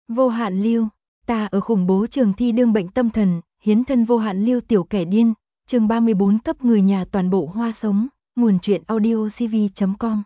Vô hạn lưu, ta ở khủng bố trường thi đương bệnh tâm thần, hiến thân vô hạn lưu tiểu kẻ điên, chương 34 cấp người nhà toàn bộ hoa sống, nguồn truyện audio cv.com.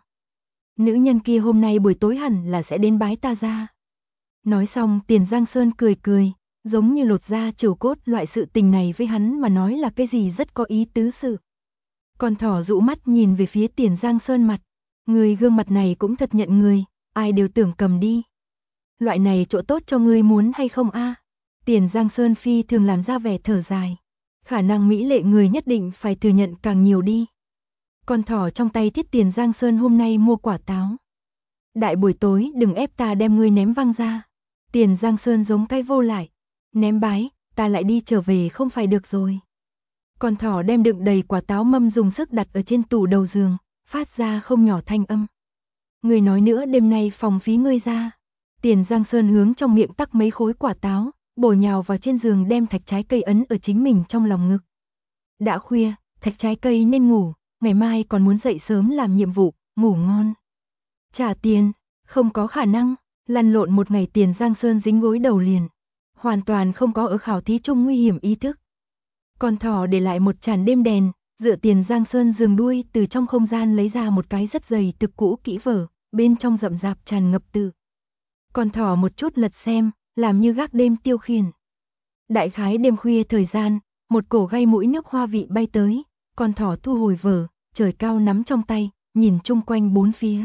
Nữ nhân kia hôm nay buổi tối hẳn là sẽ đến bái ta ra. Nói xong Tiền Giang Sơn cười cười, giống như lột da trầu cốt, loại sự tình này với hắn mà nói là cái gì rất có ý tứ sự. Con thỏ dụ mắt nhìn về phía Tiền Giang Sơn mặt, người gương mặt này cũng thật nhận người, ai đều tưởng cầm đi. Loại này chỗ tốt cho ngươi muốn hay không a? Tiền Giang Sơn phi thường làm ra vẻ thở dài. Khả năng mỹ lệ người nhất định phải thừa nhận càng nhiều đi. Con thỏ trong tay Thiết Tiền Giang Sơn hôm nay mua quả táo. Đại buổi tối đừng ép ta đem ngươi ném văng ra. Tiền Giang Sơn giống cái vô lại. Ném bái, ta lại đi trở về không phải được rồi. Con thỏ đem đựng đầy quả táo mâm dùng sức đặt ở trên tủ đầu giường, phát ra không nhỏ thanh âm. Ngươi nói nữa đêm nay phòng phí ngươi ra. Tiền Giang Sơn hướng trong miệng tắc mấy khối quả táo, bổ nhào vào trên giường đem thạch trái cây ấn ở chính mình trong lòng ngực. Đã khuya, thạch trái cây nên ngủ, ngày mai còn muốn dậy sớm làm nhiệm vụ, ngủ ngon. Trả tiền, không có khả năng, lăn lộn một ngày Tiền Giang Sơn dính gối đầu liền. Hoàn toàn không có ở khảo thí chung nguy hiểm ý thức. Con thỏ để lại một tràn đêm đèn, dựa Tiền Giang Sơn giường đuôi từ trong không gian lấy ra một cái rất dày thực cũ kỹ vở, bên trong rậm rạp tràn ngập từ. Con thỏ một chút lật xem, làm như gác đêm tiêu khiển. Đại khái đêm khuya thời gian, một cổ gây mũi nước hoa vị bay tới, con thỏ thu hồi vở, trời cao nắm trong tay, nhìn chung quanh bốn phía.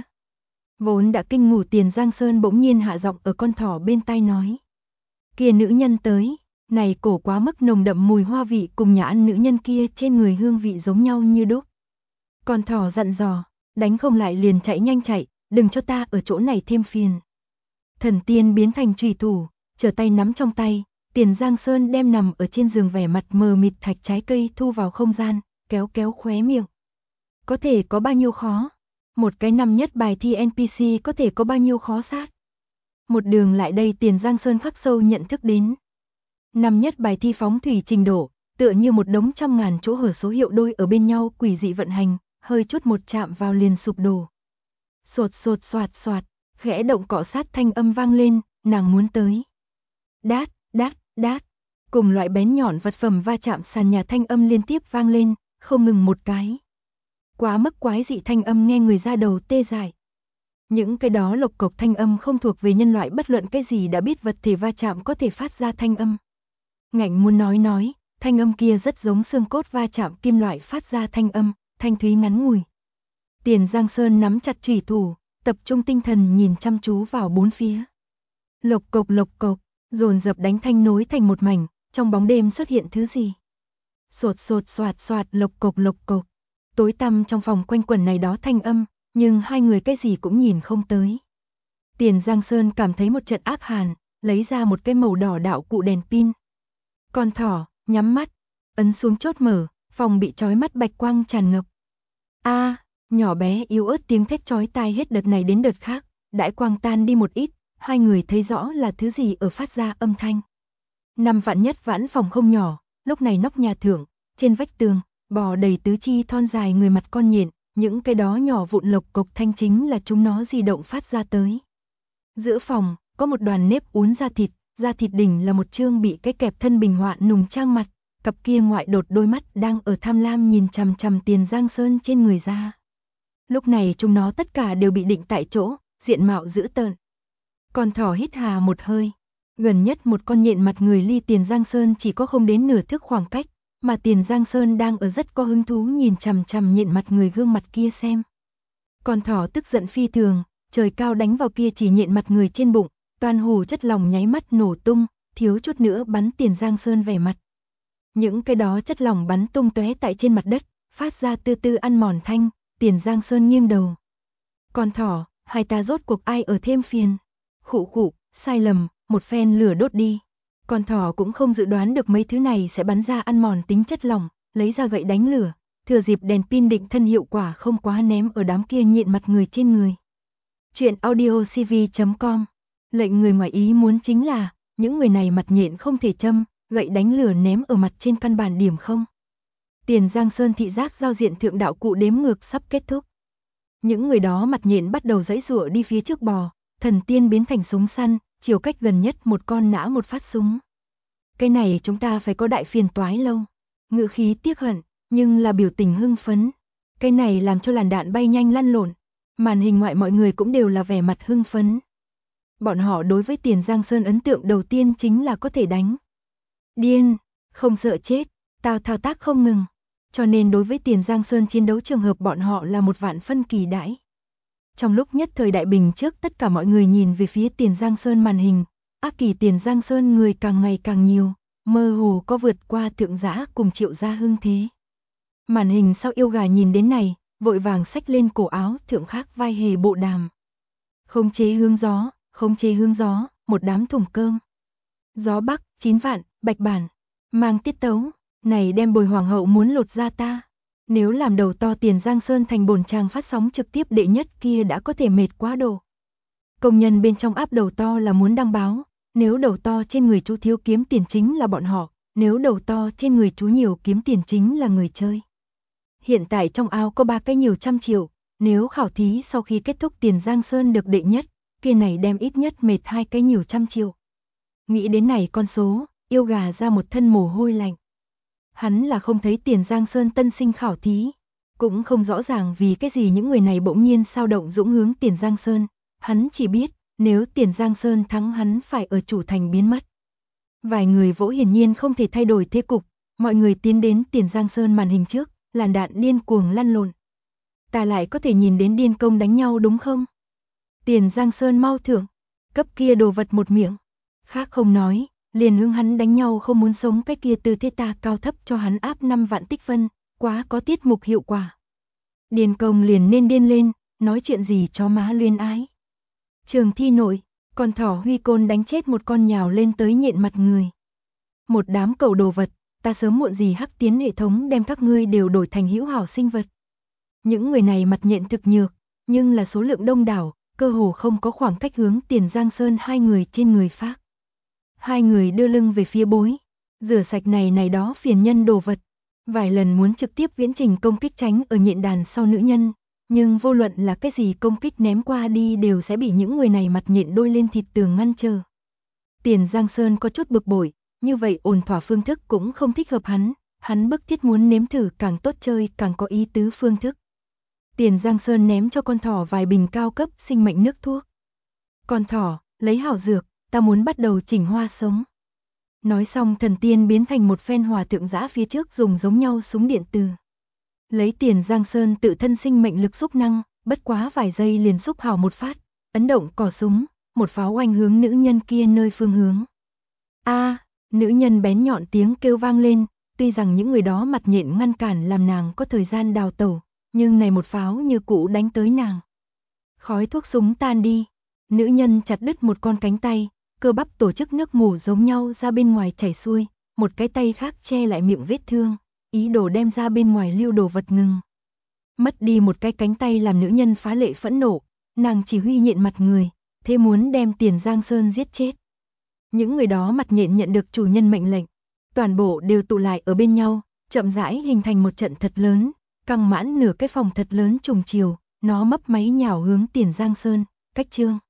Vốn đã kinh ngủ Tiền Giang Sơn bỗng nhiên hạ giọng ở con thỏ bên tai nói. Kia nữ nhân tới, này cổ quá mức nồng đậm mùi hoa vị cùng nhà ăn nữ nhân kia trên người hương vị giống nhau như đúc. Con thỏ dặn dò, đánh không lại liền chạy nhanh chạy, đừng cho ta ở chỗ này thêm phiền. Thần tiên biến thành trùy thủ, trở tay nắm trong tay, Tiền Giang Sơn đem nằm ở trên giường vẻ mặt mờ mịt thạch trái cây thu vào không gian, kéo kéo khóe miệng. Có thể có bao nhiêu khó? Một cái năm nhất bài thi NPC có thể có bao nhiêu khó sát? Một đường lại đây Tiền Giang Sơn khắc sâu nhận thức đến. Năm nhất bài thi phóng thủy trình độ, tựa như một đống trăm ngàn chỗ hở số hiệu đôi ở bên nhau quỷ dị vận hành, hơi chút một chạm vào liền sụp đổ. Sột sột soạt soạt, khẽ động cọ sát thanh âm vang lên, nàng muốn tới. Đát, đát, đát, cùng loại bén nhọn vật phẩm va chạm sàn nhà thanh âm liên tiếp vang lên, không ngừng một cái. Quá mức quái dị thanh âm nghe người ra đầu tê dại. Những cái đó lộc cộc thanh âm không thuộc về nhân loại bất luận cái gì đã biết vật thể va chạm có thể phát ra thanh âm. Ngạnh muốn nói, thanh âm kia rất giống xương cốt va chạm kim loại phát ra thanh âm, thanh thúy ngắn ngủi. Tiền Giang Sơn nắm chặt chủy thủ, tập trung tinh thần nhìn chăm chú vào bốn phía. Lộc cộc, dồn dập đánh thanh nối thành một mảnh, trong bóng đêm xuất hiện thứ gì? Sột sột soạt soạt lộc cộc. Tối tăm trong phòng quanh quẩn này đó thanh âm, nhưng hai người cái gì cũng nhìn không tới. Tiền Giang Sơn cảm thấy một trận áp hàn, lấy ra một cái màu đỏ đạo cụ đèn pin. Con thỏ, nhắm mắt, ấn xuống chốt mở, phòng bị chói mắt bạch quang tràn ngập. Nhỏ bé yếu ớt tiếng thét chói tai hết đợt này đến đợt khác, đãi quang tan đi một ít, hai người thấy rõ là thứ gì ở phát ra âm thanh. Năm vạn nhất vãn phòng không nhỏ, lúc này nóc nhà thượng, trên vách tường, bò đầy tứ chi thon dài người mặt con nhện, những cái đó nhỏ vụn lộc cộc thanh chính là chúng nó di động phát ra tới. Giữa phòng, có một đoàn nếp uốn da thịt đỉnh là một chương bị cái kẹp thân bình họa nùng trang mặt, cặp kia ngoại đột đôi mắt đang ở tham lam nhìn chằm chằm Tiền Giang Sơn trên người ra. Lúc này chúng nó tất cả đều bị định tại chỗ, diện mạo dữ tợn. Con thỏ hít hà một hơi, gần nhất một con nhện mặt người ly Tiền Giang Sơn chỉ có không đến nửa thước khoảng cách, mà Tiền Giang Sơn đang ở rất có hứng thú nhìn chằm chằm nhện mặt người gương mặt kia xem. Con thỏ tức giận phi thường, trời cao đánh vào kia chỉ nhện mặt người trên bụng, toàn hù chất lỏng nháy mắt nổ tung, thiếu chút nữa bắn Tiền Giang Sơn vẻ mặt. Những cái đó chất lỏng bắn tung tóe tại trên mặt đất, phát ra tư tư ăn mòn thanh, Tiền Giang Sơn nghiêng đầu. Con thỏ, hai ta rốt cuộc ai ở thêm phiền? Khụ, sai lầm, một phen lửa đốt đi. Con thỏ cũng không dự đoán được mấy thứ này sẽ bắn ra ăn mòn tính chất lỏng, lấy ra gậy đánh lửa, thừa dịp đèn pin định thân hiệu quả không quá ném ở đám kia nhện mặt người trên người. Chuyện audio cv.com. Lệnh người ngoài ý muốn chính là, những người này mặt nhện không thể châm, gậy đánh lửa ném ở mặt trên căn bản điểm không. Tiền Giang Sơn thị giác giao diện thượng đạo cụ đếm ngược sắp kết thúc. Những người đó mặt nhện bắt đầu giãy giụa đi phía trước bò, thần tiên biến thành súng săn, chiều cách gần nhất một con nã một phát súng. Cái này chúng ta phải có đại phiền toái lâu. Ngữ khí tiếc hận, nhưng là biểu tình hưng phấn. Cái này làm cho làn đạn bay nhanh lăn lộn. Màn hình ngoại mọi người cũng đều là vẻ mặt hưng phấn. Bọn họ đối với Tiền Giang Sơn ấn tượng đầu tiên chính là có thể đánh. Điên, không sợ chết, tao thao tác không ngừng. Cho nên đối với Tiền Giang Sơn chiến đấu trường hợp bọn họ là một vạn phân kỳ đãi. Trong lúc nhất thời đại bình trước tất cả mọi người nhìn về phía Tiền Giang Sơn màn hình, ác kỳ Tiền Giang Sơn người càng ngày càng nhiều, mơ hồ có vượt qua Thượng Giã cùng Triệu Gia Hưng thế. Màn hình sau yêu gà nhìn đến này, vội vàng xách lên cổ áo thượng khác vai hề bộ đàm. Khống chế hướng gió, một đám thùng cơm. Gió Bắc, 9 vạn, bạch bản, mang tiết tấu, này đem Bồi Hoàng hậu muốn lột ra ta. Nếu làm đầu to Tiền Giang Sơn thành bổn tràng phát sóng trực tiếp đệ nhất kia đã có thể mệt quá độ. Công nhân bên trong áp đầu to là muốn đăng báo, nếu đầu to trên người chú thiếu kiếm tiền chính là bọn họ, nếu đầu to trên người chú nhiều kiếm tiền chính là người chơi. Hiện tại trong ao có 3 cái nhiều trăm triệu, nếu khảo thí sau khi kết thúc Tiền Giang Sơn được đệ nhất, kia này đem ít nhất mệt 2 cái nhiều trăm triệu. Nghĩ đến này con số, yêu gà ra một thân mồ hôi lạnh. Hắn là không thấy Tiền Giang Sơn tân sinh khảo thí, cũng không rõ ràng vì cái gì những người này bỗng nhiên sao động dũng hướng Tiền Giang Sơn, hắn chỉ biết, nếu Tiền Giang Sơn thắng hắn phải ở chủ thành biến mất. Vài người vỗ hiển nhiên không thể thay đổi thế cục, mọi người tiến đến Tiền Giang Sơn màn hình trước, làn đạn điên cuồng lăn lộn. Ta lại có thể nhìn đến điên công đánh nhau đúng không? Tiền Giang Sơn mau thưởng, cấp kia đồ vật một miệng. Khác không nói, liền hướng hắn đánh nhau không muốn sống cái kia từ thế ta cao thấp cho hắn áp 5 vạn tích phân, quá có tiết mục hiệu quả. Điên công liền nên điên lên, nói chuyện gì cho má luyên ái. Trường thi nội, con thỏ huy côn đánh chết một con nhào lên tới nhện mặt người. Một đám cầu đồ vật, ta sớm muộn gì hắc tiến hệ thống đem các ngươi đều đổi thành hữu hảo sinh vật. Những người này mặt nhện thực nhược, nhưng là số lượng đông đảo, cơ hồ không có khoảng cách hướng Tiền Giang Sơn hai người trên người phát. Hai người đưa lưng về phía bối, rửa sạch này đó phiền nhân đồ vật. Vài lần muốn trực tiếp viễn trình công kích tránh ở nhện đàn sau nữ nhân, nhưng vô luận là cái gì công kích ném qua đi đều sẽ bị những người này mặt nhện đôi lên thịt tường ngăn trở. Tiền Giang Sơn có chút bực bội, như vậy ổn thỏa phương thức cũng không thích hợp hắn bức thiết muốn nếm thử càng tốt chơi càng có ý tứ phương thức. Tiền Giang Sơn ném cho con thỏ vài bình cao cấp sinh mệnh nước thuốc. Con thỏ, lấy hảo dược, ta muốn bắt đầu chỉnh hoa sống. Nói xong thần tiên biến thành một phen hòa thượng giã phía trước dùng giống nhau súng điện từ. Lấy Tiền Giang Sơn tự thân sinh mệnh lực xúc năng, bất quá vài giây liền xúc hào một phát, ấn động cò súng, một pháo oanh hướng nữ nhân kia nơi phương hướng. Nữ nhân bén nhọn tiếng kêu vang lên, tuy rằng những người đó mặt nhện ngăn cản làm nàng có thời gian đào tẩu, nhưng này một pháo như cũ đánh tới nàng. Khói thuốc súng tan đi, nữ nhân chặt đứt một con cánh tay, cơ bắp tổ chức nước mủ giống nhau ra bên ngoài chảy xuôi, một cái tay khác che lại miệng vết thương, ý đồ đem ra bên ngoài lưu đồ vật ngừng. Mất đi một cái cánh tay làm nữ nhân phá lệ phẫn nộ, nàng chỉ huy nhện mặt người, thế muốn đem Tiền Giang Sơn giết chết. Những người đó mặt nhện nhận được chủ nhân mệnh lệnh, toàn bộ đều tụ lại ở bên nhau, chậm rãi hình thành một trận thật lớn, căng mãn nửa cái phòng thật lớn trùng chiều, nó mấp máy nhào hướng Tiền Giang Sơn, cách chương.